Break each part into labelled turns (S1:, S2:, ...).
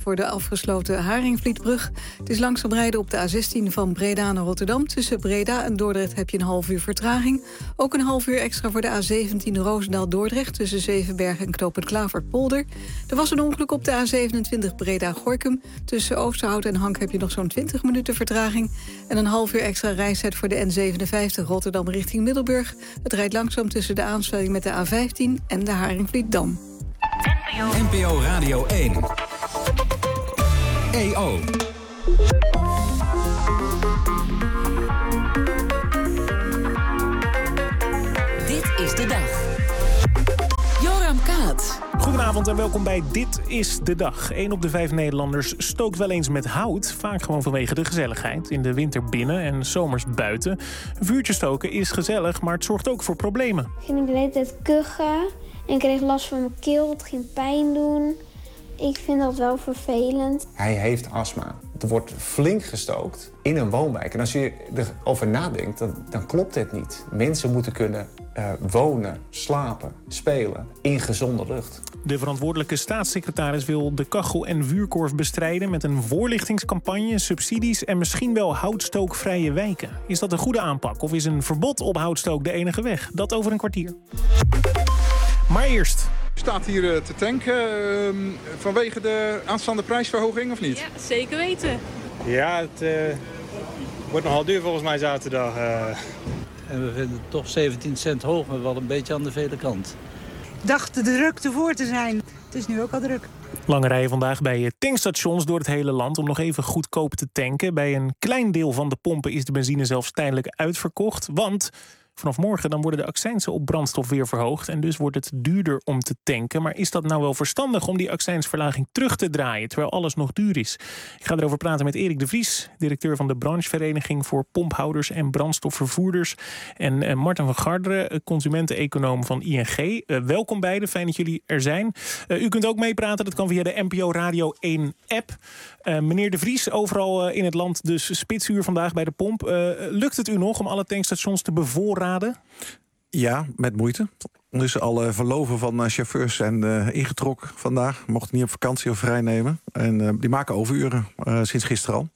S1: voor de afgesloten Haringvlietbrug. Het is langzaam rijden op de A16 van Breda naar Rotterdam. Tussen Breda en Dordrecht heb je een half uur vertraging. Ook een half uur extra voor de A17 Roosendaal-Dordrecht... tussen Zevenberg en Knoop het Klaverpolder. Er was een ongeluk op de A27 Breda-Gorinchem. Tussen Oosterhout en Hank heb je nog zo'n 20 minuten vertraging. En een half uur extra reistijd voor de N57 Rotterdam richting Middelburg. Het rijdt langzaam tussen de aansluiting met de A15 en de Haringvlietdam.
S2: NPO Radio 1. EO.
S3: Dit is de dag. Joram Kaat.
S4: Goedenavond en welkom bij Dit is de Dag. 1 op de 5 Nederlanders stookt wel eens met hout. Vaak gewoon vanwege de gezelligheid. In de winter binnen en 's zomers buiten. Een vuurtje stoken is gezellig, maar het zorgt ook voor problemen.
S5: Ging ik de hele tijd kuchen en ik kreeg last van mijn keel. Het ging pijn doen. Ik vind dat wel vervelend.
S6: Hij heeft astma. Er wordt flink gestookt in een woonwijk. En als je erover nadenkt, dan klopt dit niet. Mensen moeten kunnen wonen, slapen, spelen in gezonde lucht.
S4: De verantwoordelijke staatssecretaris wil de kachel- en vuurkorf bestrijden... met een voorlichtingscampagne, subsidies en misschien wel houtstookvrije wijken. Is dat een goede aanpak of is een verbod op houtstook de enige weg? Dat over een kwartier. Maar eerst...
S7: U staat hier te tanken vanwege de aanstaande prijsverhoging, of niet?
S8: Ja, zeker weten.
S9: Ja, het wordt nogal duur volgens mij zaterdag.
S10: En we vinden het toch 17 cent hoog, maar wel een beetje aan de vele kant.
S11: Dacht de drukte voor te zijn. Het is nu ook al druk.
S4: Lange rijen vandaag bij tankstations door het hele land om nog even goedkoop te tanken. Bij een klein deel van de pompen is de benzine zelfs tijdelijk uitverkocht. Want vanaf morgen dan worden de accijnsen op brandstof weer verhoogd. En dus wordt het duurder om te tanken. Maar is dat nou wel verstandig om die accijnsverlaging terug te draaien, terwijl alles nog duur is? Ik ga erover praten met Erik de Vries, directeur van de branchevereniging voor pomphouders en brandstofvervoerders. En Marten van Garderen, consumenteneconoom van ING. Welkom beiden, fijn dat jullie er zijn. U kunt ook meepraten, dat kan via de NPO Radio 1 app. Meneer de Vries, overal in het land dus spitsuur vandaag bij de pomp. Lukt het u nog om alle tankstations te bevoorraden?
S12: Ja, met moeite. Dus alle verloven van chauffeurs zijn ingetrokken vandaag. Mochten niet op vakantie of vrij nemen. En die maken overuren, sinds gisteren al.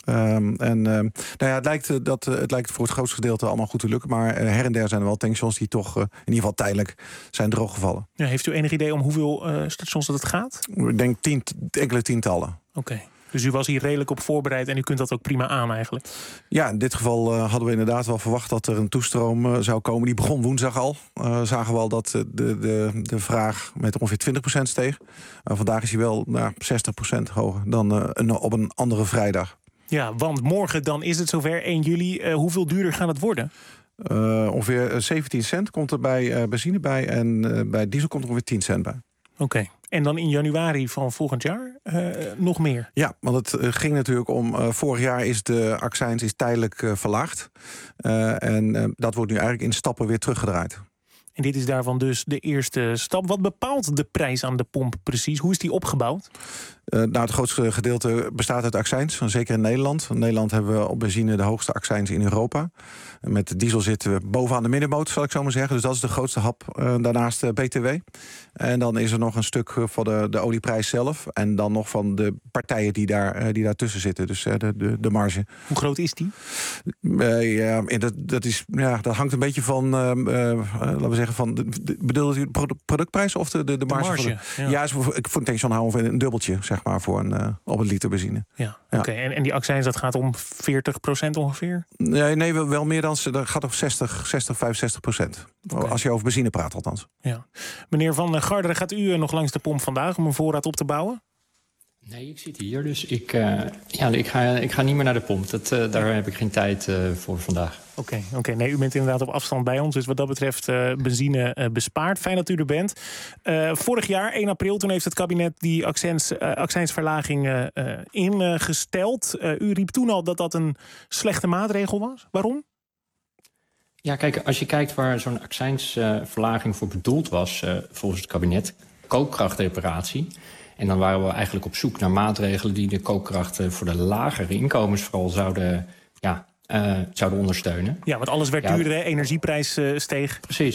S12: Het lijkt voor het grootste gedeelte allemaal goed te lukken. Maar her en der zijn er wel tankstations die toch in ieder geval tijdelijk zijn drooggevallen.
S4: Ja, heeft u enig idee om hoeveel stations dat het gaat?
S12: Ik denk enkele tientallen.
S4: Oké. Dus u was hier redelijk op voorbereid en u kunt dat ook prima aan eigenlijk? Ja,
S12: in dit geval hadden we inderdaad wel verwacht dat er een toestroom zou komen. Die begon woensdag al. Zagen we al dat de vraag met ongeveer 20% steeg. Vandaag is hij wel 60% hoger dan op een andere vrijdag.
S4: Ja, want morgen dan is het zover, 1 juli. Hoeveel duurder gaat het worden?
S12: Ongeveer 17 cent komt er bij benzine bij en bij diesel komt er ongeveer 10 cent bij.
S4: Oké. En dan in januari van volgend jaar nog meer?
S12: Ja, want het ging natuurlijk om... vorig jaar is de accijns tijdelijk verlaagd. Dat wordt nu eigenlijk in stappen weer teruggedraaid.
S4: En dit is daarvan dus de eerste stap. Wat bepaalt de prijs aan de pomp precies? Hoe is die opgebouwd?
S12: Het grootste gedeelte bestaat uit accijns, zeker in Nederland. In Nederland hebben we op benzine de hoogste accijns in Europa. Met diesel zitten we bovenaan de middenmoot, zal ik zo maar zeggen. Dus dat is de grootste hap. Daarnaast BTW. En dan is er nog een stuk voor de olieprijs zelf. En dan nog van de partijen die daartussen zitten. Dus de marge.
S4: Hoe groot is die?
S12: Dat hangt een beetje van, laten we zeggen, bedoelt u de productprijs of de marge? Ja, voor een tankstation houden we een dubbeltje, zeg maar, op een liter benzine.
S4: Ja. Oké. En die accijns, dat gaat om 40% ongeveer?
S12: Nee, wel meer dan, dat gaat op 65%. Okay. Als je over benzine praat althans.
S4: Ja. Meneer Van Garderen, gaat u nog langs de pomp vandaag om een voorraad op te bouwen?
S13: Nee, ik zit hier, dus ik ga niet meer naar de pomp. Daar heb ik geen tijd voor vandaag.
S4: Oké. Nee, u bent inderdaad op afstand bij ons. Dus wat dat betreft benzine bespaard. Fijn dat u er bent. Vorig jaar, 1 april, toen heeft het kabinet die accijnsverlaging ingesteld. U riep toen al dat dat een slechte maatregel was. Waarom?
S13: Ja, kijk, als je kijkt waar zo'n accijnsverlaging voor bedoeld was, volgens het kabinet, koopkrachtreparatie. En dan waren we eigenlijk op zoek naar maatregelen die de koopkracht voor de lagere inkomens vooral zouden ondersteunen.
S4: Ja, want alles werd duurder, energieprijs steeg.
S13: Precies.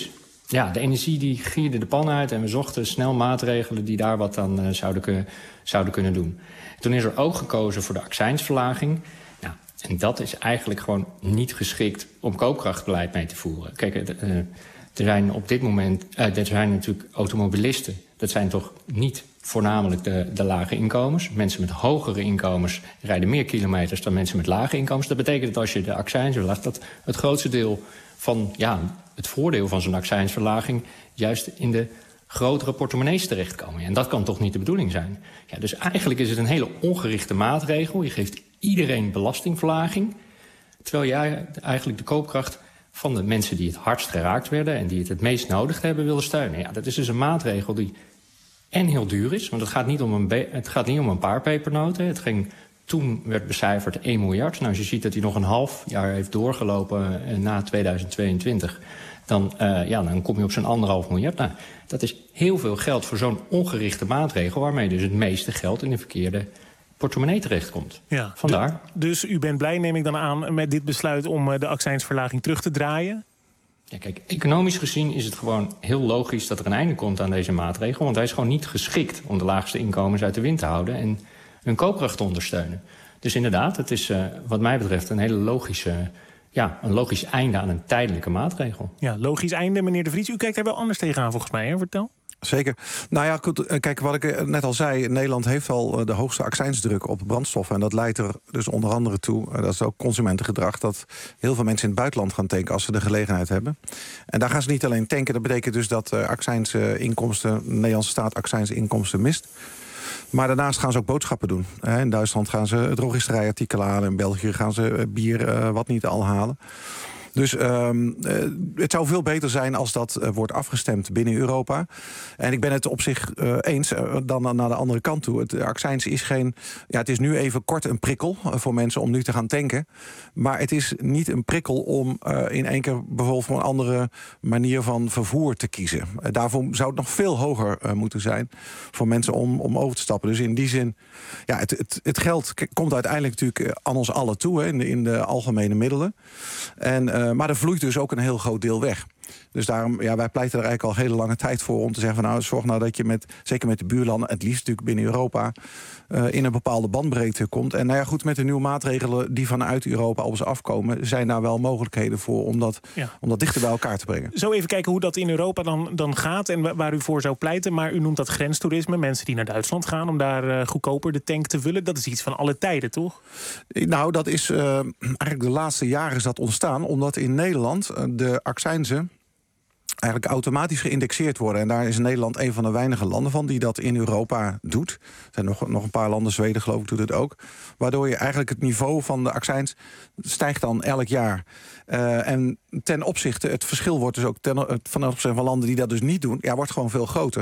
S13: Ja, de energie die gierde de pan uit en we zochten snel maatregelen die daar wat aan zouden kunnen doen. Toen is er ook gekozen voor de accijnsverlaging. Nou, en dat is eigenlijk gewoon niet geschikt om koopkrachtbeleid mee te voeren. Kijk, er zijn op dit moment er zijn natuurlijk automobilisten. Dat zijn toch niet voornamelijk de lage inkomens. Mensen met hogere inkomens rijden meer kilometers dan mensen met lage inkomens. Dat betekent dat als je de accijns verlaagt, dat het grootste deel van het voordeel van zo'n accijnsverlaging juist in de grotere portemonnees terechtkomen. En dat kan toch niet de bedoeling zijn? Ja, dus eigenlijk is het een hele ongerichte maatregel. Je geeft iedereen belastingverlaging, terwijl je eigenlijk de koopkracht van de mensen die het hardst geraakt werden en die het meest nodig hebben willen steunen. Ja, dat is dus een maatregel die en heel duur is, want het gaat niet om een paar pepernoten. Toen werd becijferd 1 miljard. Nou, als je ziet dat hij nog een half jaar heeft doorgelopen na 2022... dan kom je op zo'n 1,5 miljard. Nou, dat is heel veel geld voor zo'n ongerichte maatregel, waarmee dus het meeste geld in de verkeerde portemonnee terechtkomt.
S4: Ja,
S13: vandaar.
S4: Dus u bent blij, neem ik dan aan, met dit besluit om de accijnsverlaging terug te draaien?
S13: Ja, kijk, economisch gezien is het gewoon heel logisch dat er een einde komt aan deze maatregel. Want hij is gewoon niet geschikt om de laagste inkomens uit de wind te houden en hun koopkracht te ondersteunen. Dus inderdaad, het is wat mij betreft een hele logisch einde aan een tijdelijke maatregel.
S4: Ja, logisch einde, meneer De Vries. U kijkt er wel anders tegenaan volgens mij, hè? Vertel.
S12: Zeker. Nou ja, goed, kijk, wat ik net al zei, Nederland heeft al de hoogste accijnsdruk op brandstoffen. En dat leidt er dus onder andere toe, dat is ook consumentengedrag, dat heel veel mensen in het buitenland gaan tanken als ze de gelegenheid hebben. En daar gaan ze niet alleen tanken, dat betekent dus dat accijnsinkomsten, de Nederlandse staat accijnsinkomsten mist. Maar daarnaast gaan ze ook boodschappen doen. In Duitsland gaan ze drogisterijartikelen halen, in België gaan ze bier, wat niet al halen. Dus het zou veel beter zijn als dat wordt afgestemd binnen Europa. En ik ben het op zich eens dan naar de andere kant toe. Het accijns is het is nu even kort een prikkel voor mensen om nu te gaan tanken. Maar het is niet een prikkel om in één keer bijvoorbeeld voor een andere manier van vervoer te kiezen. Daarvoor zou het nog veel hoger moeten zijn voor mensen om over te stappen. Dus in die zin, ja, het geld komt uiteindelijk natuurlijk aan ons allen toe, in de algemene middelen. Maar er vloeit dus ook een heel groot deel weg. Dus daarom, wij pleiten er eigenlijk al hele lange tijd voor om te zeggen van zorg nou dat je zeker met de buurlanden, het liefst natuurlijk binnen Europa, in een bepaalde bandbreedte komt. En goed, met de nieuwe maatregelen die vanuit Europa op ze afkomen, zijn daar wel mogelijkheden voor om dat dichter bij elkaar te brengen.
S4: Zo even kijken hoe dat in Europa dan gaat en waar u voor zou pleiten. Maar u noemt dat grenstoerisme, mensen die naar Duitsland gaan om daar goedkoper de tank te vullen. Dat is iets van alle tijden, toch?
S12: Nou, dat is eigenlijk de laatste jaren is dat ontstaan, omdat in Nederland de accijnzen eigenlijk automatisch geïndexeerd worden. En daar is Nederland een van de weinige landen van die dat in Europa doet. Er zijn nog een paar landen, Zweden geloof ik doet het ook. Waardoor je eigenlijk het niveau van de accijns stijgt dan elk jaar. En ten opzichte, het verschil wordt dus ook ten opzichte van landen die dat dus niet doen, wordt gewoon veel groter.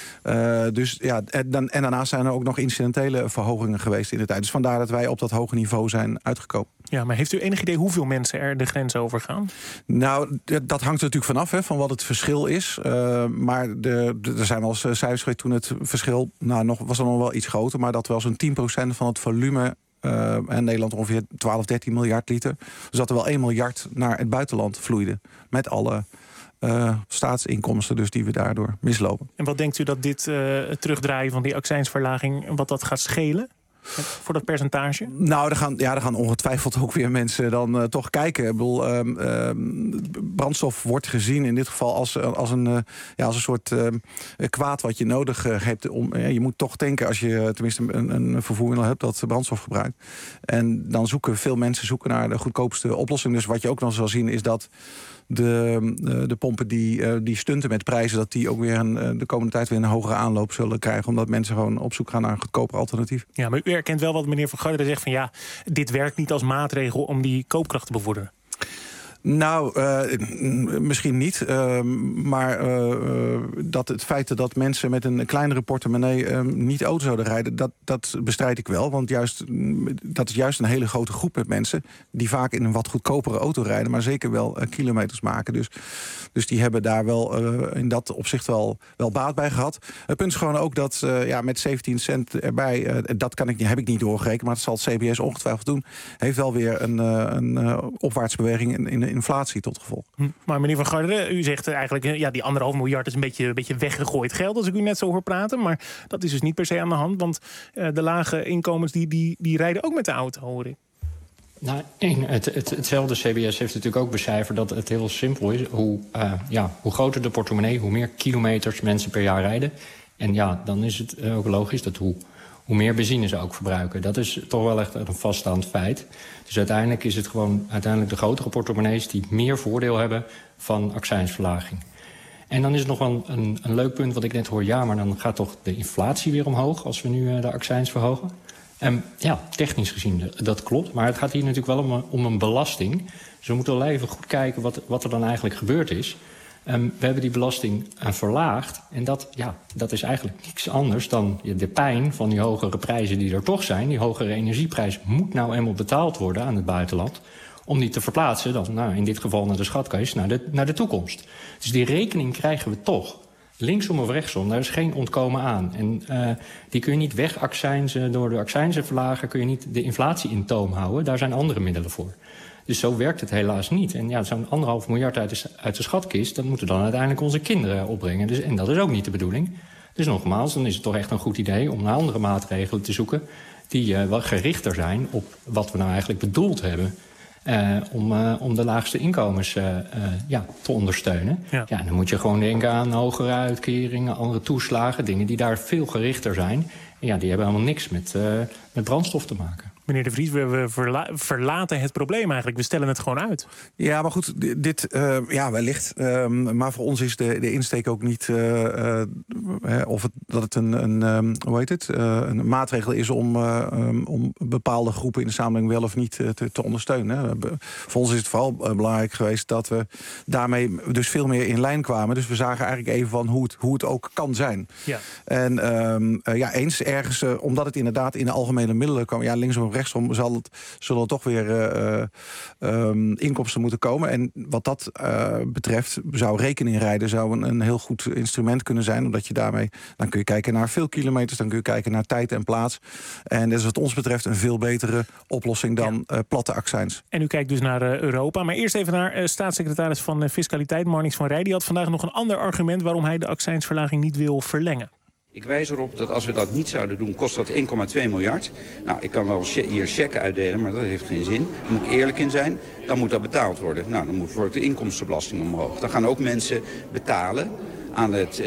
S12: En daarnaast zijn er ook nog incidentele verhogingen geweest in de tijd. Dus vandaar dat wij op dat hoge niveau zijn uitgekomen.
S4: Ja, maar heeft u enig idee hoeveel mensen er de grens over gaan?
S12: Nou, dat hangt er natuurlijk vanaf van wat het verschil is. Maar er zijn wel eens cijfers geweest toen het verschil was er nog wel iets groter, maar dat wel zo'n 10% van het volume en Nederland ongeveer 12, 13 miljard liter. Dus dat er wel 1 miljard naar het buitenland vloeide. Met alle staatsinkomsten dus die we daardoor mislopen.
S4: En wat denkt u dat dit terugdraaien van die accijnsverlaging, wat dat gaat schelen? Voor dat percentage? Nou,
S12: er gaan ongetwijfeld ook weer mensen dan toch kijken. Ik bedoel, brandstof wordt gezien in dit geval als een soort kwaad wat je nodig hebt. Je moet toch tanken als je tenminste een vervoermiddel hebt dat brandstof gebruikt. En dan veel mensen naar de goedkoopste oplossing. Dus wat je ook nog zal zien is dat de pompen die stunten met prijzen, dat die ook weer de komende tijd weer een hogere aanloop zullen krijgen, omdat mensen gewoon op zoek gaan naar een goedkoper alternatief.
S4: Ja, maar u erkent wel wat meneer Van Garderen zegt van dit werkt niet als maatregel om die koopkracht te bevorderen.
S12: Nou, misschien niet. Maar dat het feit dat mensen met een kleinere portemonnee niet auto zouden rijden, dat bestrijd ik wel. Want dat is juist een hele grote groep met mensen die vaak in een wat goedkopere auto rijden, maar zeker wel kilometers maken. Dus die hebben daar wel in dat opzicht wel baat bij gehad. Het punt is gewoon ook dat met 17 cent erbij, heb ik niet doorgerekend, maar dat zal het CBS ongetwijfeld doen, heeft wel weer een opwaartsbeweging in inflatie tot gevolg.
S4: Maar meneer Van Garderen, u zegt eigenlijk... die 1,5 miljard is een beetje weggegooid geld... als ik u net zo hoor praten. Maar dat is dus niet per se aan de hand. Want de lage inkomens die rijden ook met de auto, hoor ik.
S13: Nou, hetzelfde CBS heeft natuurlijk ook becijferd dat het heel simpel is. Hoe groter de portemonnee, hoe meer kilometers mensen per jaar rijden. En ja, dan is het ook logisch dat hoe meer benzine ze ook verbruiken. Dat is toch wel echt een vaststaand feit. Dus uiteindelijk is het gewoon de grotere portemonnees die meer voordeel hebben van accijnsverlaging. En dan is het nog wel een leuk punt wat ik net hoor. Ja, maar dan gaat toch de inflatie weer omhoog als we nu de accijns verhogen. Technisch gezien, dat klopt. Maar het gaat hier natuurlijk wel om een belasting. Dus we moeten wel even goed kijken wat er dan eigenlijk gebeurd is. We hebben die belasting verlaagd. En dat is eigenlijk niks anders dan de pijn van die hogere prijzen die er toch zijn. Die hogere energieprijs moet nou eenmaal betaald worden aan het buitenland. Om die te verplaatsen, dan in dit geval naar de schatkist, naar de toekomst. Dus die rekening krijgen we toch. Linksom of rechtsom, daar is geen ontkomen aan. En die kun je niet wegaccijnzen. Door de accijnzen verlagen kun je niet de inflatie in toom houden. Daar zijn andere middelen voor. Dus zo werkt het helaas niet. En zo'n 1,5 miljard uit de schatkist... dat moeten dan uiteindelijk onze kinderen opbrengen. En dat is ook niet de bedoeling. Dus nogmaals, dan is het toch echt een goed idee... om naar andere maatregelen te zoeken... die wat gerichter zijn op wat we nou eigenlijk bedoeld hebben... om de laagste inkomens te ondersteunen. Ja, dan moet je gewoon denken aan hogere uitkeringen, andere toeslagen, dingen die daar veel gerichter zijn. En die hebben helemaal niks met brandstof te maken.
S4: Meneer De Vries, we verlaten het probleem eigenlijk. We stellen het gewoon uit.
S12: Ja, maar goed, dit wellicht. Maar voor ons is de insteek ook niet dat het een maatregel is om bepaalde groepen in de samenleving wel of niet te ondersteunen. Voor ons is het vooral belangrijk geweest dat we daarmee dus veel meer in lijn kwamen. Dus we zagen eigenlijk even van hoe het ook kan zijn. Ja. En eens ergens, omdat het inderdaad in de algemene middelen kwam, linksom of rechtsom zullen er toch weer inkomsten moeten komen. En wat dat betreft zou rekeningrijden een heel goed instrument kunnen zijn. Omdat je daarmee, dan kun je kijken naar veel kilometers, dan kun je kijken naar tijd en plaats. En dat is wat ons betreft een veel betere oplossing dan platte accijns.
S4: En u kijkt dus naar Europa. Maar eerst even naar staatssecretaris van Fiscaliteit, Marnix van Rij. Die had vandaag nog een ander argument waarom hij de accijnsverlaging niet wil verlengen.
S8: Ik wijs erop dat als we dat niet zouden doen, kost dat 1,2 miljard. Nou, ik kan wel hier checken uitdelen, maar dat heeft geen zin. Daar moet ik eerlijk in zijn. Dan moet dat betaald worden. Nou, dan moet bijvoorbeeld de inkomstenbelasting omhoog. Dan gaan ook mensen betalen aan het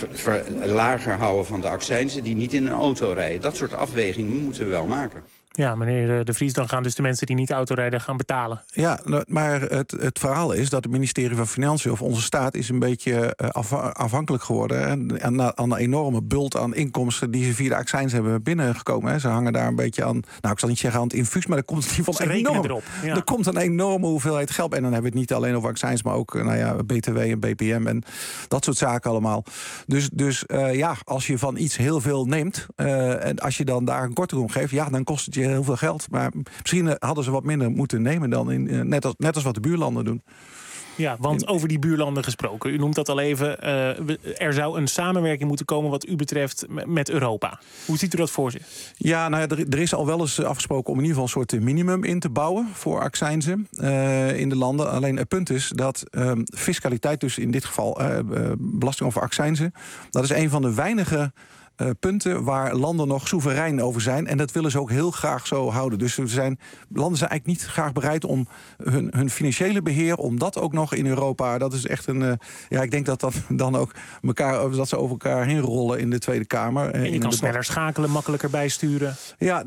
S8: lager houden van de accijnsen die niet in een auto rijden. Dat soort afwegingen moeten we wel maken. Ja, meneer De Vries, dan gaan dus de mensen die niet autorijden gaan betalen.
S12: Ja, maar het verhaal is dat het ministerie van Financiën of onze staat is een beetje afhankelijk geworden. En aan de enorme bult aan inkomsten die ze via de accijns hebben binnengekomen. Hè. Ze hangen daar een beetje aan, ik zal niet zeggen aan het infuus, maar er komt in ieder geval enorm erop. Ja. Er komt een enorme hoeveelheid geld. En dan hebben we het niet alleen over accijns, maar ook BTW en BPM en dat soort zaken allemaal. Dus als je van iets heel veel neemt en als je dan daar een korting om geeft, dan kost het je heel veel geld. Maar misschien hadden ze wat minder moeten nemen dan net als wat de buurlanden doen.
S4: Ja, want over die buurlanden gesproken. U noemt dat al even. Er zou een samenwerking moeten komen wat u betreft met Europa. Hoe ziet u dat voor zich?
S12: Ja, er is al wel eens afgesproken om in ieder geval een soort minimum in te bouwen voor accijnzen in de landen. Alleen het punt is dat fiscaliteit, dus in dit geval belasting over accijnzen, dat is een van de weinige punten waar landen nog soeverein over zijn. En dat willen ze ook heel graag zo houden. Dus landen zijn eigenlijk niet graag bereid om hun financiële beheer, om dat ook nog in Europa, dat is echt ik denk dat dan ook dat ze over elkaar heen rollen in de Tweede Kamer.
S4: En je kan sneller schakelen, makkelijker bijsturen.
S12: Ja,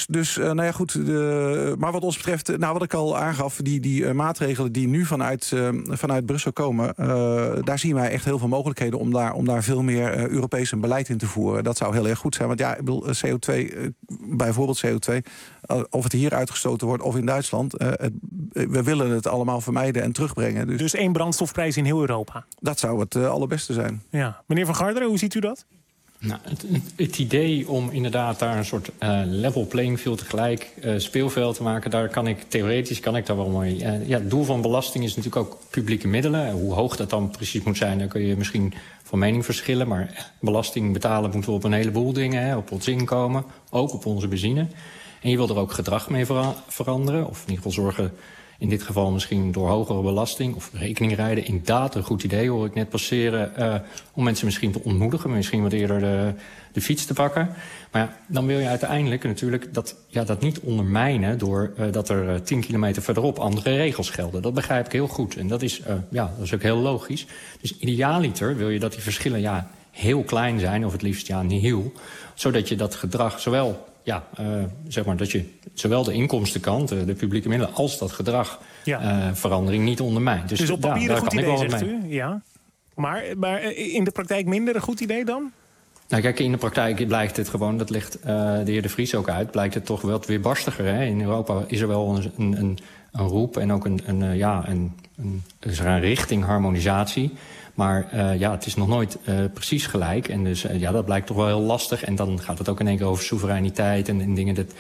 S12: maar wat ons betreft, wat ik al aangaf, die maatregelen die nu vanuit Brussel komen, daar zien wij echt heel veel mogelijkheden om daar veel meer Europees beleid in te voeren. Dat zou heel erg goed zijn. Want ik bedoel, CO2, bijvoorbeeld CO2, of het hier uitgestoten wordt of in Duitsland, we willen het allemaal vermijden en terugbrengen.
S4: Dus 1 brandstofprijs in heel Europa?
S12: Dat zou het allerbeste zijn.
S4: Ja. Meneer Van Garderen, hoe ziet u dat?
S13: Nou, het idee om inderdaad daar een soort level playing field tegelijk speelveld te maken, daar kan ik daar wel mooi. Het doel van belasting is natuurlijk ook publieke middelen. Hoe hoog dat dan precies moet zijn, daar kun je misschien van mening verschillen. Maar belasting betalen moeten we op een heleboel dingen. Op ons inkomen, ook op onze benzine. En je wil er ook gedrag mee veranderen. Of in ieder geval zorgen in dit geval misschien door hogere belasting of rekeningrijden, inderdaad een goed idee, hoor ik net passeren, om mensen misschien te ontmoedigen, misschien wat eerder de fiets te pakken. Maar ja, dan wil je uiteindelijk natuurlijk dat niet ondermijnen door dat er 10 kilometer verderop andere regels gelden. Dat begrijp ik heel goed. En dat is ook heel logisch. Dus idealiter wil je dat die verschillen heel klein zijn, of het liefst nihil, zodat je dat gedrag zowel dat je zowel de inkomstenkant, de publieke middelen, als dat gedrag verandering niet ondermijnt.
S4: Dus op papier een goed idee, zegt u? Ja. Maar in de praktijk minder een goed idee dan?
S13: Nou kijk, in de praktijk blijkt het gewoon, dat legt de heer De Vries ook uit, blijkt het toch wat weerbarstiger. Hè? In Europa is er wel een roep en ook is er een richting harmonisatie. Maar het is nog nooit precies gelijk. En dus dat blijkt toch wel heel lastig. En dan gaat het ook in één keer over soevereiniteit en dingen dat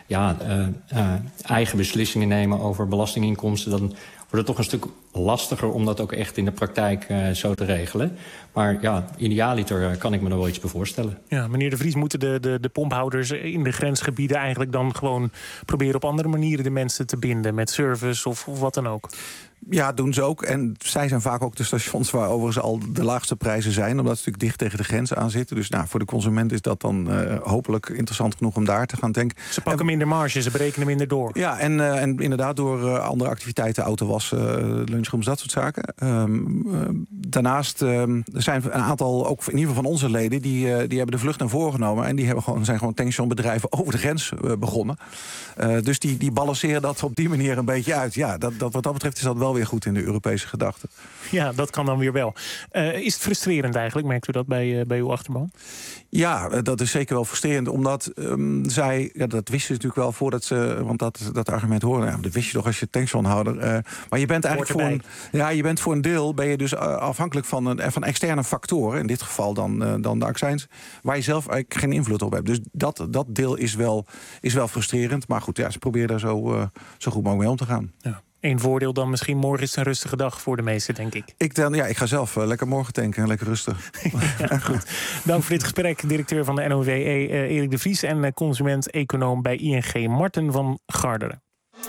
S13: eigen beslissingen nemen over belastinginkomsten. Dan wordt het toch een stuk lastiger om dat ook echt in de praktijk zo te regelen. Maar idealiter kan ik me er wel iets bij voorstellen.
S4: Ja, meneer De Vries, moeten de pomphouders in de grensgebieden eigenlijk dan gewoon proberen op andere manieren de mensen te binden met service of wat dan ook?
S12: Ja, doen ze ook. En zij zijn vaak ook de stations waar overigens al de laagste prijzen zijn, omdat ze natuurlijk dicht tegen de grens aan zitten. Dus voor de consument is dat dan hopelijk interessant genoeg om daar te gaan denken.
S4: Ze pakken minder marge, ze berekenen minder door.
S12: Ja, en inderdaad door andere activiteiten, autowassen, lunchrooms, dat soort zaken. Daarnaast zijn een aantal, ook in ieder geval van onze leden, die hebben de vlucht naar voren genomen. En die zijn gewoon tankstationbedrijven over de grens begonnen. Dus die balanceren dat op die manier een beetje uit. Ja, wat dat betreft is dat wel weer goed in de Europese gedachte.
S4: Ja, dat kan dan weer wel. Is het frustrerend eigenlijk? Merkt u dat bij uw achterban?
S12: Ja, dat is zeker wel frustrerend. Omdat zij, dat wisten ze natuurlijk wel voordat ze, want dat argument horen. Ja, dat wist je toch als je tankstationhouder. Maar je bent eigenlijk voor een deel ben je dus afhankelijk van externe factoren. In dit geval dan de accijns, waar je zelf eigenlijk geen invloed op hebt. Dus dat deel is wel frustrerend. Maar goed, ze proberen daar zo goed mogelijk mee om te gaan. Ja.
S4: Eén voordeel dan misschien, morgen is het een rustige dag voor de meesten, denk ik.
S12: Ik ga zelf lekker morgen tanken en lekker rustig.
S4: Ja, goed. Dank voor dit gesprek, directeur van de NOW, Erik De Vries, en consument-econoom bij ING, Marten van Garderen.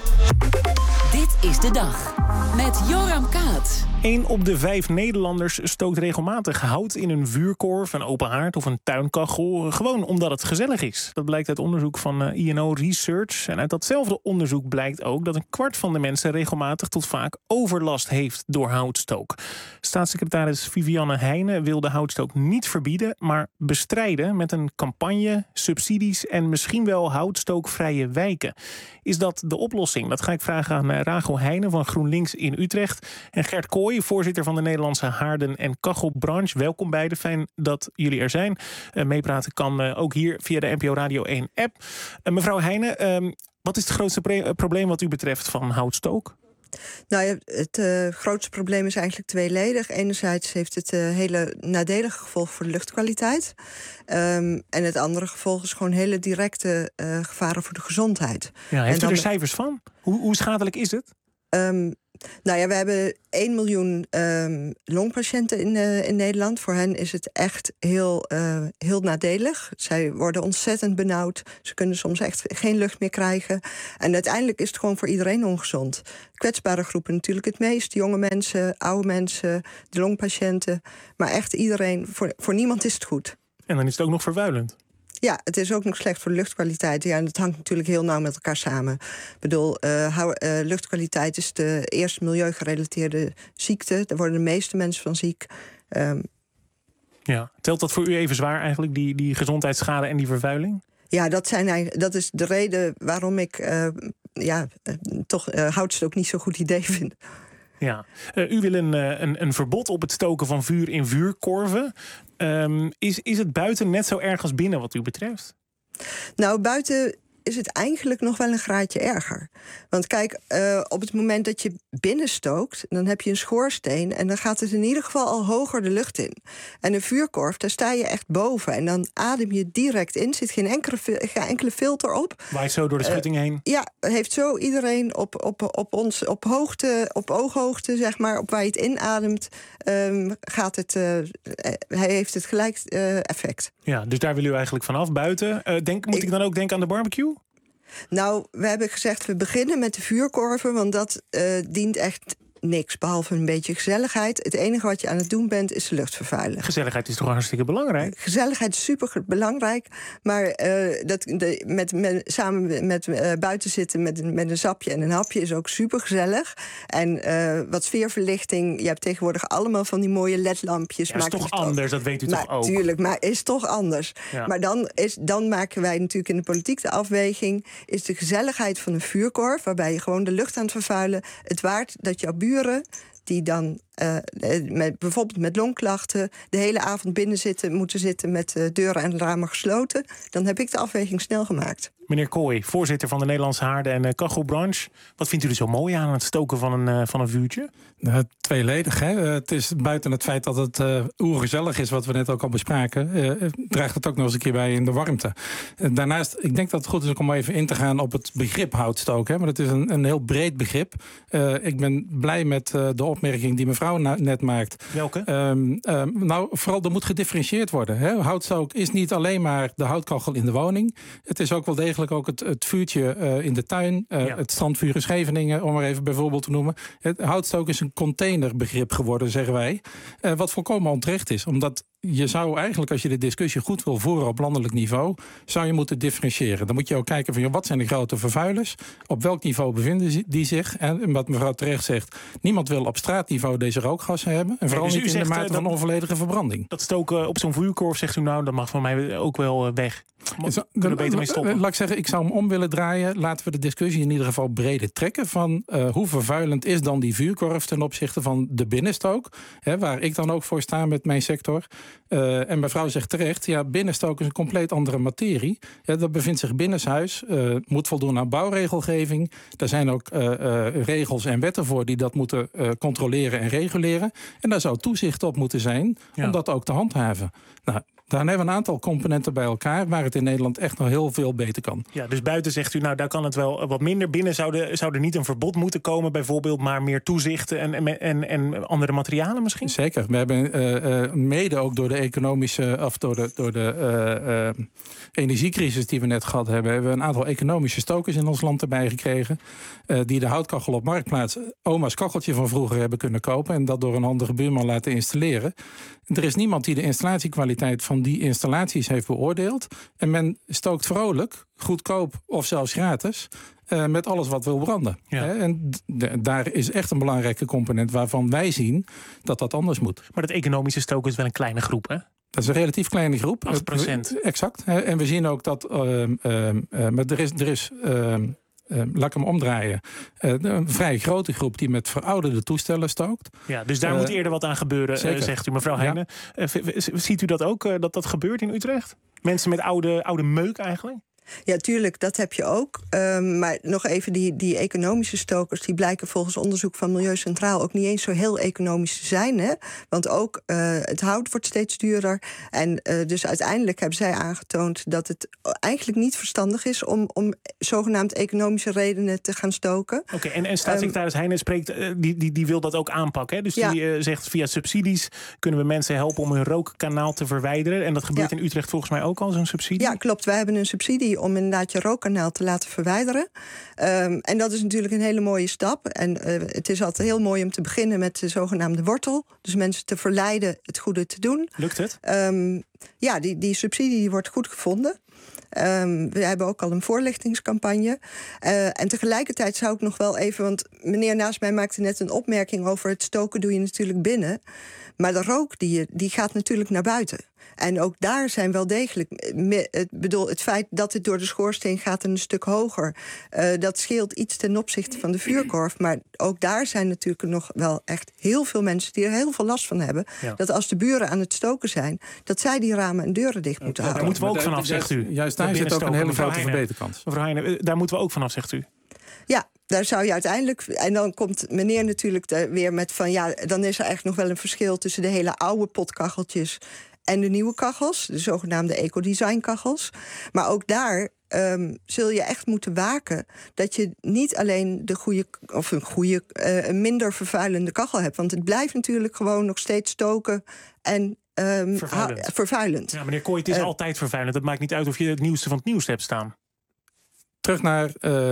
S3: Dit is de dag met Joram Kaats.
S4: 1 op de 5 Nederlanders stookt regelmatig hout in een vuurkorf, een open haard of een tuinkachel. Gewoon omdat het gezellig is. Dat blijkt uit onderzoek van INO Research. En uit datzelfde onderzoek blijkt ook dat 1/4 van de mensen regelmatig tot vaak overlast heeft door houtstook. Staatssecretaris Viviane Heijnen wil de houtstook niet verbieden, maar bestrijden met een campagne, subsidies en misschien wel houtstookvrije wijken. Is dat de oplossing? Dat ga ik vragen aan Rachel Heijnen van GroenLinks in Utrecht en Gert Kooi, voorzitter van de Nederlandse Haarden- en Kachelbranche. Welkom beiden, fijn dat jullie er zijn. Meepraten kan ook hier via de NPO Radio 1 app. Mevrouw Heijnen, wat is het grootste probleem wat u betreft van houtstook?
S14: Nou, het grootste probleem is eigenlijk tweeledig. Enerzijds heeft het hele nadelige gevolgen voor de luchtkwaliteit. En het andere gevolg is gewoon hele directe gevaren voor de gezondheid.
S4: Ja, heeft u er cijfers van? Hoe schadelijk is het?
S14: We hebben 1 miljoen longpatiënten in Nederland. Voor hen is het echt heel nadelig. Zij worden ontzettend benauwd. Ze kunnen soms echt geen lucht meer krijgen. En uiteindelijk is het gewoon voor iedereen ongezond. Kwetsbare groepen natuurlijk het meest. Jonge mensen, oude mensen, de longpatiënten. Maar echt iedereen, voor niemand is het goed.
S4: En dan is het ook nog vervuilend.
S14: Ja, het is ook nog slecht voor de luchtkwaliteit. Ja, en dat hangt natuurlijk heel nauw met elkaar samen. Ik bedoel, luchtkwaliteit is de eerste milieugerelateerde ziekte. Daar worden de meeste mensen van ziek.
S4: Ja, telt dat voor u even zwaar eigenlijk, die gezondheidsschade en die vervuiling? Ja,
S14: dat is de reden waarom ik houtstook niet zo'n goed idee vind.
S4: Ja, u wil een verbod op het stoken van vuur in vuurkorven. Is het buiten net zo erg als binnen wat u betreft?
S14: Nou, buiten is het eigenlijk nog wel een graadje erger. Want kijk, op het moment dat je binnen stookt, dan heb je een schoorsteen en dan gaat het in ieder geval al hoger de lucht in. En een vuurkorf, daar sta je echt boven en dan adem je direct in. Zit geen enkele filter op.
S4: Waait zo door de schutting heen?
S14: Ja, heeft zo iedereen op ooghoogte, zeg maar, op waar je het inademt, heeft het gelijk effect.
S4: Ja, dus daar wil u eigenlijk vanaf buiten. Moet ik dan ook denken aan de barbecue?
S14: Nou, we hebben gezegd, we beginnen met de vuurkorven, want dat dient echt niks, behalve een beetje gezelligheid. Het enige wat je aan het doen bent, is de lucht vervuilen.
S4: Gezelligheid is toch hartstikke belangrijk?
S14: Gezelligheid is super belangrijk, maar samen met buiten zitten met een sapje en een hapje is ook super gezellig. En wat sfeerverlichting, je hebt tegenwoordig allemaal van die mooie ledlampjes.
S4: Ja, is toch anders, dat weet u toch ook?
S14: Tuurlijk, maar is toch anders. Ja. Maar dan maken wij natuurlijk in de politiek de afweging, is de gezelligheid van een vuurkorf, waarbij je gewoon de lucht aan het vervuilen, het waard dat jouw buren die dan bijvoorbeeld met longklachten de hele avond moeten zitten met deuren en ramen gesloten, dan heb ik de afweging snel gemaakt.
S4: Meneer Kooi, voorzitter van de Nederlandse Haarden- en Kachelbranche. Wat vindt u er zo mooi aan het stoken van een vuurtje?
S15: Tweeledig. Hè? Het is buiten het feit dat het oergezellig is, wat we net ook al bespraken, draagt het ook nog eens een keer bij in de warmte. Daarnaast, ik denk dat het goed is om even in te gaan op het begrip houtstoken. Hè? Maar het is een heel breed begrip. Ik ben blij met de opmerking die mevrouw net maakt.
S4: Welke?
S15: Nou, vooral er moet gedifferentieerd worden. Hè? Houtstook is niet alleen maar de houtkachel in de woning. Het is ook wel degelijk ook het vuurtje in de tuin. Het strandvuur in Scheveningen, om maar even bijvoorbeeld te noemen. Het houtstook is een containerbegrip geworden, zeggen wij. Wat volkomen onterecht is. Omdat je zou eigenlijk, als je de discussie goed wil voeren op landelijk niveau, zou je moeten differentiëren. Dan moet je ook kijken van wat zijn de grote vervuilers? Op welk niveau bevinden die zich? En wat mevrouw terecht zegt, niemand wil op straatniveau deze rookgassen hebben. En vooral niet in de mate van onvolledige verbranding.
S4: Dat stoken op zo'n vuurkorf, zegt u nou, dat mag van mij ook wel weg. Kunnen we beter mee stoppen?
S15: Laat ik zeggen, ik zou hem om willen draaien. Laten we de discussie in ieder geval breder trekken van hoe vervuilend is dan die vuurkorf ten opzichte van de binnenstook. Hè, waar ik dan ook voor sta met mijn sector. En mevrouw zegt terecht, ja, binnenstook is een compleet andere materie. Dat bevindt zich binnenshuis, moet voldoen aan bouwregelgeving. Er zijn ook regels en wetten voor die dat moeten controleren en reguleren. En daar zou toezicht op moeten zijn om dat ook te handhaven. Nou, daar hebben we een aantal componenten bij elkaar waar het in Nederland echt nog heel veel beter kan.
S4: Ja, dus buiten zegt u, nou daar kan het wel wat minder. Binnen zou er niet een verbod moeten komen bijvoorbeeld, maar meer toezicht en andere materialen misschien?
S15: Zeker. We hebben mede ook door de economische, of door de energiecrisis die we net gehad hebben we een aantal economische stokers in ons land erbij gekregen. Die de houtkachel op Marktplaats, oma's kacheltje van vroeger, hebben kunnen kopen en dat door een handige buurman laten installeren. Er is niemand die de installatiekwaliteit van die installaties heeft beoordeeld. En men stookt vrolijk, goedkoop of zelfs gratis, met alles wat wil branden.
S4: Ja.
S15: En daar is echt een belangrijke component waarvan wij zien dat dat anders moet.
S4: Maar dat economische stoken is wel een kleine groep, hè?
S15: Dat is een relatief kleine groep.
S4: 8%.
S15: Exact. En we zien ook dat maar er is laat ik hem omdraaien. Een vrij grote groep die met verouderde toestellen stookt.
S4: Ja, dus daar moet eerder wat aan gebeuren, zegt u, mevrouw Heijnen. Ja. Ziet u dat ook, dat gebeurt in Utrecht? Mensen met oude meuk eigenlijk?
S14: Ja, tuurlijk, dat heb je ook. Maar nog even, die economische stokers, die blijken volgens onderzoek van Milieu Centraal ook niet eens zo heel economisch te zijn. Hè? Want ook het hout wordt steeds duurder. En dus uiteindelijk hebben zij aangetoond dat het eigenlijk niet verstandig is om zogenaamd economische redenen te gaan stoken.
S4: Oké, en staatssecretaris Heijnen spreekt, die wil dat ook aanpakken. Hè? Dus die zegt via subsidies kunnen we mensen helpen om hun rookkanaal te verwijderen. En dat gebeurt in Utrecht volgens mij ook al, zo'n subsidie?
S14: Ja, klopt. Wij hebben een subsidie om inderdaad je rookkanaal te laten verwijderen. En dat is natuurlijk een hele mooie stap. En het is altijd heel mooi om te beginnen met de zogenaamde wortel. Dus mensen te verleiden het goede te doen.
S4: Lukt het?
S14: Ja, die subsidie die wordt goed gevonden. We hebben ook al een voorlichtingscampagne. En tegelijkertijd zou ik nog wel even, want meneer naast mij maakte net een opmerking over het stoken doe je natuurlijk binnen. Maar de rook die gaat natuurlijk naar buiten. En ook daar zijn wel degelijk, het feit dat het door de schoorsteen gaat een stuk hoger, dat scheelt iets ten opzichte van de vuurkorf. Maar ook daar zijn natuurlijk nog wel echt heel veel mensen die er heel veel last van hebben. Ja. Dat als de buren aan het stoken zijn, dat zij die ramen en deuren dicht moeten houden.
S4: Daar moeten we ook vanaf, zegt u.
S15: Juist daar zit ook een hele grote verbeterkans.
S4: Mevrouw Heijnen, daar moeten we ook vanaf, zegt u.
S14: Ja, daar zou je uiteindelijk. En dan komt meneer natuurlijk weer met van ja, dan is er echt nog wel een verschil tussen de hele oude potkacheltjes en de nieuwe kachels, de zogenaamde ecodesign-kachels. Maar ook daar zul je echt moeten waken dat je niet alleen een minder vervuilende kachel hebt. Want het blijft natuurlijk gewoon nog steeds stoken en vervuilend.
S4: Ja, meneer Kooi, het is altijd vervuilend. Het maakt niet uit of je het nieuwste van het nieuws hebt staan.
S15: Terug naar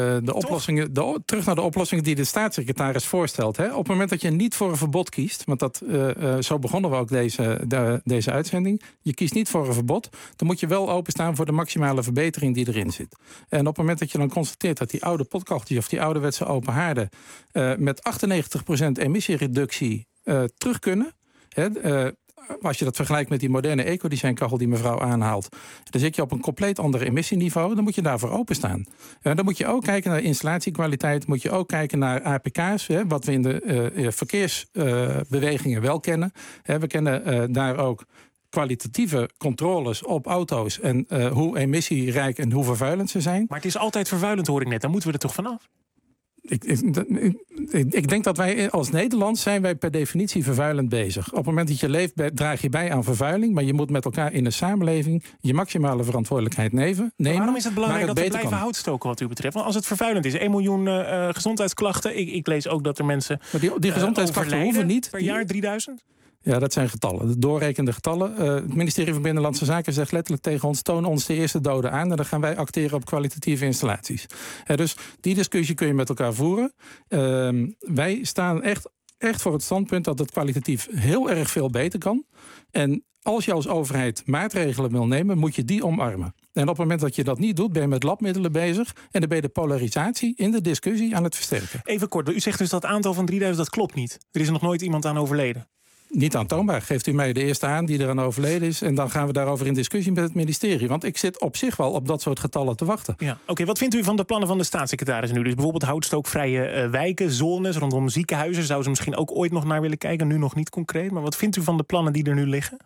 S15: de oplossingen die de staatssecretaris voorstelt. Hè. Op het moment dat je niet voor een verbod kiest, want zo begonnen we ook deze uitzending. Je kiest niet voor een verbod, dan moet je wel openstaan voor de maximale verbetering die erin zit. En op het moment dat je dan constateert dat die oude potkacheltjes of die ouderwetse open haarden met 98% emissiereductie terug kunnen. Als je dat vergelijkt met die moderne ecodesign-kachel die mevrouw aanhaalt, dan zit je op een compleet ander emissieniveau. Dan moet je daarvoor openstaan. Dan moet je ook kijken naar installatiekwaliteit. Moet je ook kijken naar APK's, wat we in de verkeersbewegingen wel kennen. We kennen daar ook kwalitatieve controles op auto's en hoe emissierijk en hoe vervuilend ze zijn.
S4: Maar het is altijd vervuilend, hoor ik net. Dan moeten we er toch vanaf?
S15: Ik denk dat wij als Nederland zijn wij per definitie vervuilend bezig. Op het moment dat je leeft, draag je bij aan vervuiling. Maar je moet met elkaar in een samenleving je maximale verantwoordelijkheid nemen.
S4: Waarom is het belangrijk dat we blijven houtstoken wat u betreft? Want als het vervuilend is, 1 miljoen gezondheidsklachten. Ik lees ook dat er mensen
S15: die gezondheidsklachten hoeven niet.
S4: Per jaar 3000?
S15: Ja, dat zijn getallen. De doorrekende getallen. Het ministerie van Binnenlandse Zaken zegt letterlijk tegen ons: toon ons de eerste doden aan en dan gaan wij acteren op kwalitatieve installaties. Dus die discussie kun je met elkaar voeren. Wij staan echt voor het standpunt dat het kwalitatief heel erg veel beter kan. En als je als overheid maatregelen wil nemen, moet je die omarmen. En op het moment dat je dat niet doet, ben je met labmiddelen bezig. En dan ben je de polarisatie in de discussie aan het versterken.
S4: Even kort, u zegt dus dat aantal van 3000, dat klopt niet. Er is nog nooit iemand aan overleden.
S15: Niet aantoonbaar. Geeft u mij de eerste aan die eraan overleden is. En dan gaan we daarover in discussie met het ministerie. Want ik zit op zich wel op dat soort getallen te wachten.
S4: Ja, Oké, wat vindt u van de plannen van de staatssecretaris nu? Dus bijvoorbeeld houtstookvrije wijken, zones rondom ziekenhuizen. Zou ze misschien ook ooit nog naar willen kijken? Nu nog niet concreet. Maar wat vindt u van de plannen die er nu liggen?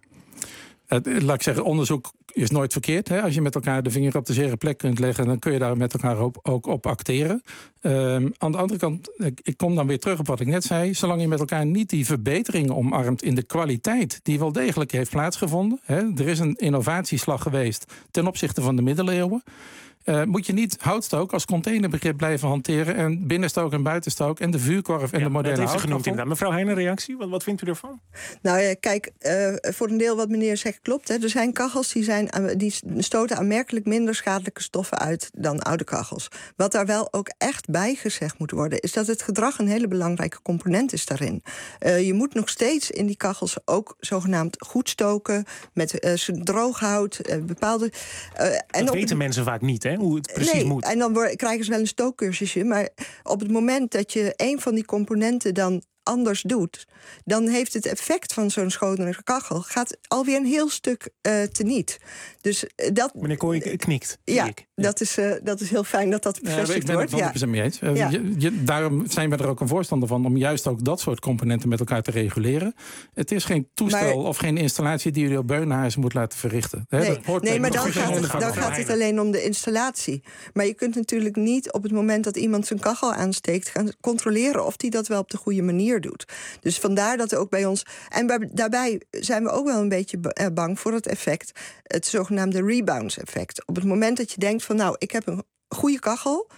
S15: Laat ik zeggen, onderzoek is nooit verkeerd. Hè? Als je met elkaar de vinger op de zere plek kunt leggen, dan kun je daar met elkaar ook op acteren. Aan de andere kant, ik kom dan weer terug op wat ik net zei. Zolang je met elkaar niet die verbeteringen omarmt in de kwaliteit die wel degelijk heeft plaatsgevonden. Hè? Er is een innovatieslag geweest ten opzichte van de middeleeuwen. Moet je niet houtstook als containerbegrip blijven hanteren en binnenstook en buitenstook en de vuurkorf en de moderne
S4: dat heeft u genoemd
S15: houtkachel.
S4: inderdaad. Mevrouw Heijnen, reactie? Wat vindt u ervan?
S14: Nou ja, kijk, voor een deel wat meneer zegt klopt. Hè. Er zijn kachels die stoten aanmerkelijk minder schadelijke stoffen uit dan oude kachels. Wat daar wel ook echt bij gezegd moet worden, is dat het gedrag een hele belangrijke component is daarin. Je moet nog steeds in die kachels ook zogenaamd goed stoken met droog hout, bepaalde.
S4: Dat weten mensen vaak niet, hè? Hoe het precies moet.
S14: En dan krijgen ze wel een stookcursusje. Maar op het moment dat je een van die componenten dan anders doet, dan heeft het effect van zo'n schonere kachel gaat alweer een heel stuk teniet. Dus dat.
S4: Meneer Kooi knikt.
S14: Ja, dat is heel fijn dat dat bevestigd wordt.
S15: Ik ben het 100% mee eens. Daarom zijn we er ook een voorstander van om juist ook dat soort componenten met elkaar te reguleren. Het is geen toestel of geen installatie die jullie op Beunhuizen moet laten verrichten.
S14: Maar dan gaat het alleen om de installatie. Maar je kunt natuurlijk niet op het moment dat iemand zijn kachel aansteekt gaan controleren of die dat wel op de goede manier doet. Dus vandaar dat ook bij ons. En daarbij zijn we ook wel een beetje bang voor het effect, het zogenaamde rebounds-effect. Op het moment dat je denkt van nou, ik heb een goede kachel,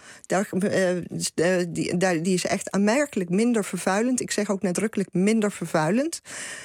S14: die is echt aanmerkelijk minder vervuilend. Ik zeg ook nadrukkelijk minder vervuilend.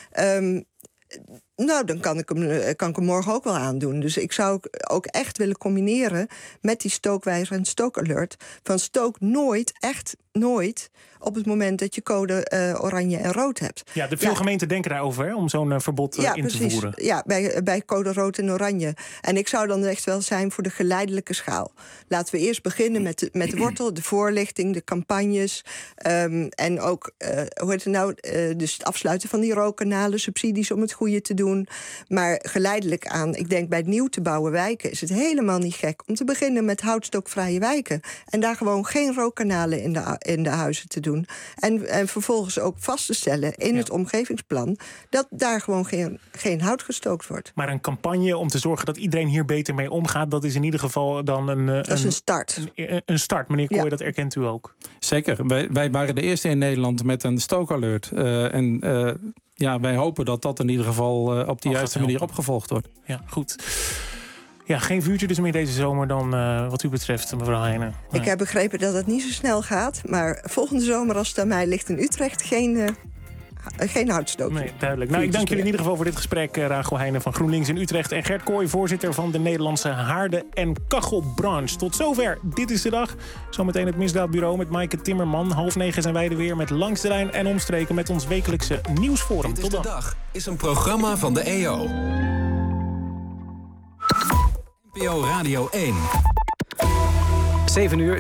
S14: Nou, dan kan ik hem morgen ook wel aandoen. Dus ik zou ook echt willen combineren met die stookwijzer en stookalert. Van stook nooit, echt nooit, op het moment dat je code oranje en rood hebt.
S4: Ja, veel gemeenten denken daarover, hè, om zo'n verbod in te voeren.
S14: Ja, bij code rood en oranje. En ik zou dan echt wel zijn voor de geleidelijke schaal. Laten we eerst beginnen met de wortel, de voorlichting, de campagnes. En ook, dus het afsluiten van die rookkanalen, subsidies om het goede te doen. Maar geleidelijk aan, ik denk bij het nieuw te bouwen wijken, is het helemaal niet gek om te beginnen met houtstookvrije wijken. En daar gewoon geen rookkanalen in de huizen te doen. En vervolgens ook vast te stellen in het omgevingsplan dat daar gewoon geen hout gestookt wordt.
S4: Maar een campagne om te zorgen dat iedereen hier beter mee omgaat, dat is in ieder geval dan een
S14: start.
S4: Een start, meneer Kooi, dat erkent u ook.
S15: Zeker. Wij waren de eerste in Nederland met een stookalert. Wij hopen dat dat in ieder geval op de juiste manier opgevolgd wordt.
S4: Ja, goed. Ja, geen vuurtje dus meer deze zomer dan wat u betreft, mevrouw Heijnen.
S14: Ik heb begrepen dat het niet zo snel gaat. Maar volgende zomer, als het aan mij ligt in Utrecht, geen geen houtstoot.
S4: Nee, duidelijk. Nou, ik dank jullie in ieder geval voor dit gesprek. Rachel Heijnen van GroenLinks in Utrecht en Gert Kooi, voorzitter van de Nederlandse Haarden- en Kachelbranche. Tot zover. Dit is de dag. Zometeen het Misdaadbureau met Maaike Timmerman. 8:30 zijn wij er weer met Langs de Lijn en Omstreken met ons wekelijkse nieuwsforum.
S2: Dit
S4: Tot dan.
S2: is de dag is een programma van de EO. NPO Radio 1.
S16: 7 uur.